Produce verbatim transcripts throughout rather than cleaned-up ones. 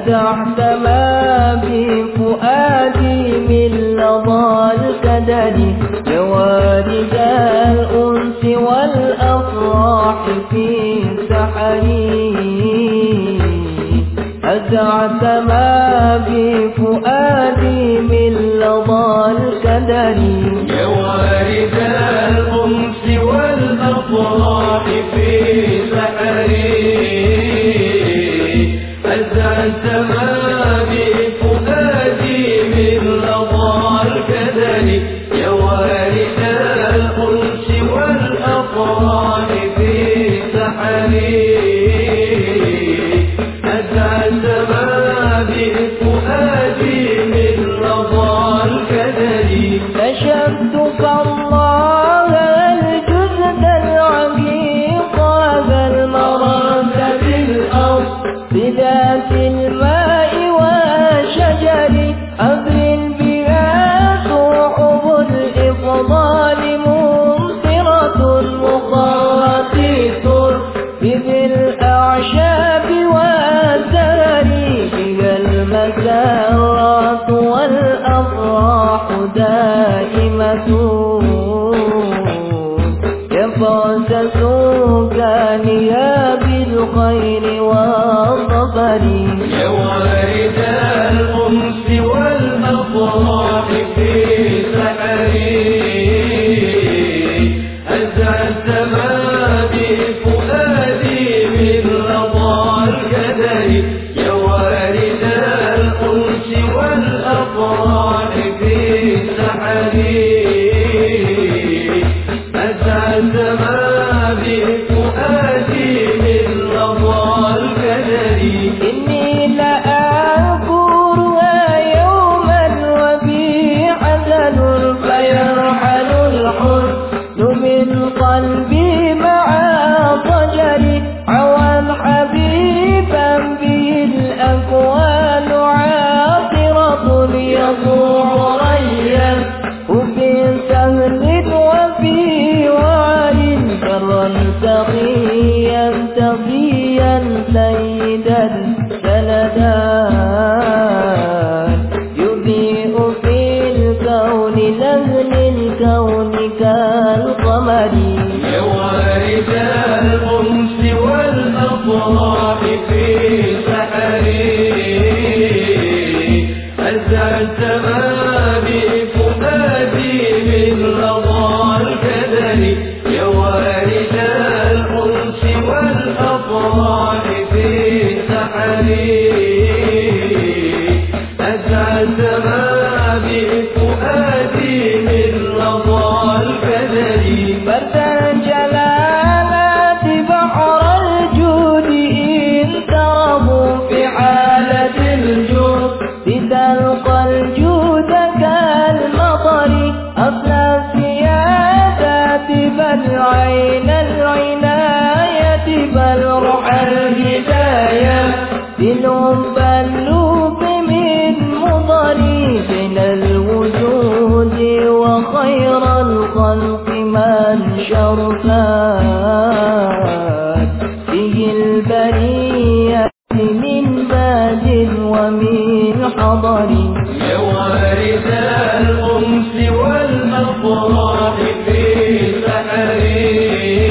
أزعت ما في فؤادي من لظى الكدر جوارد الأنس والأفراح في سحري. أزعت ما في فؤادي من لظى الكدر جوارد الأنس والأفراح في سحري. أزعت ما بفؤادي من لظى الكدر جوارد الأنس والأفراح في سحري. أزعت ما بفؤادي من لظى الكدر. نشدت فالله الجزد العميق ذا المرد بالأرض بذات الماء والشجر أبرل بها صحب الإفضال ممطرة مخاطيط بذي الأعشاب والزهر بها المسارات والأفراح دائمة يفوز سكانها بالخير والظفر. جوارد الأنس والأفراح في سحري. أزعت ما بفؤادي من لظى الكدر جوارد الأنس والأفراح في سحري. أزعت ما بفؤادي من لظى الكدر. إني لأذكرها يوما وبي حزن فيرحل الحزن من قلبي مع ضجري عوى حبيبا به الأكوان عاطرة يضوع ريا وفي سهل وفي وعر برا تقيا تقيا سيدا سندان يضيء في الكون نهل الكون كالقمر. جوارد الأنس والأفراح في سحري. أزعت ما بفؤادي من لظى الكدر جوارد الأنس والأفراح في سحري. أزعت ما بفؤادي من لظى الكدر. برد الجلالات بحر الجود إن تربوا في حالة الجود تلقى الجود كالمطر أصل السيادات بل عين العناية بل روح الهداية دلهم بلوب من مضري من الوجود وخير الخلق من شرفات به البرية من باد ومن حضر. جوارد الأنس والأفراح في سحري.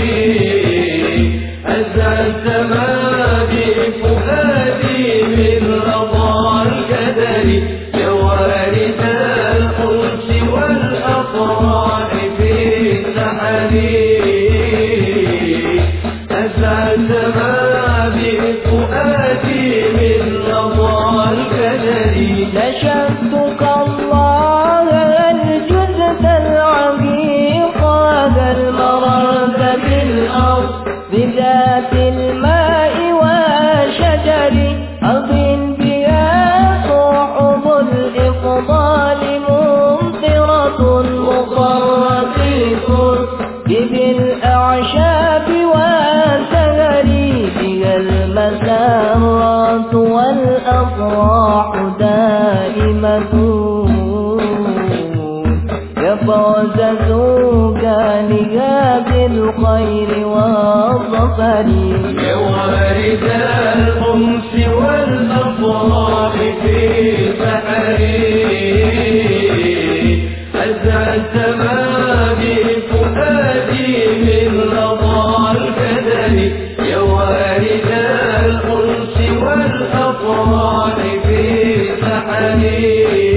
أزعت ما بفؤادي من لظى الكدر جوارد الأنس والأفراح في سحري. أزعت ما بفؤادي من لظى الكدر. نشدتك الله الجزد العميق ذا المرد بالأرض بذات الماء والشجر أضن بها صحب الإفضال ممطرة مخاطيط بذي الأعشاب والزهر بها المسارات والأفراح دائمة فوز زوجانها بالخير والظفر. يا وارد الأنس والأطراف في سحري أزعت ما بفؤادي من لظى الكدر. يا وارد الأنس والأطراف في سحري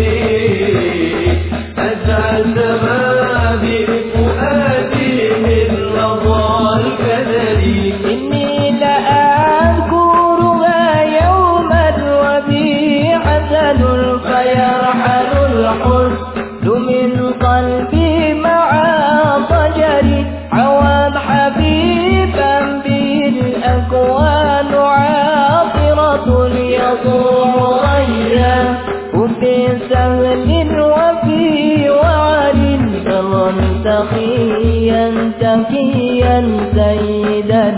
أزعت ما بفؤادي من لظى الكدر. إني لأذكرها يوما وبي حزن فيرحل الحزن من قلبي مع ضجري. عوام حبيبا به الأكوان عاطرة يضوع غيره في سهل وفي وعر. برا تقيا تقيا سيدا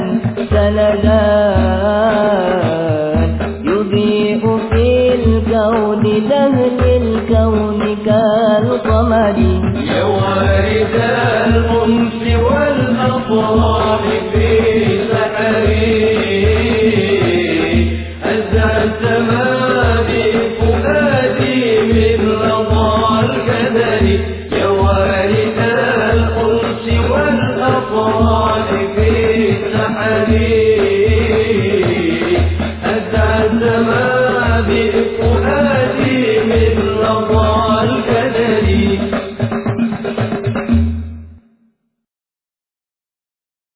سندان يضيء في الكون دهل الكون كالقمر. يا وارد الأنس والأطراف في سحري أزعت ما بفؤادي من لظى الكدر. يا وارد الأنس والأطراف في سحري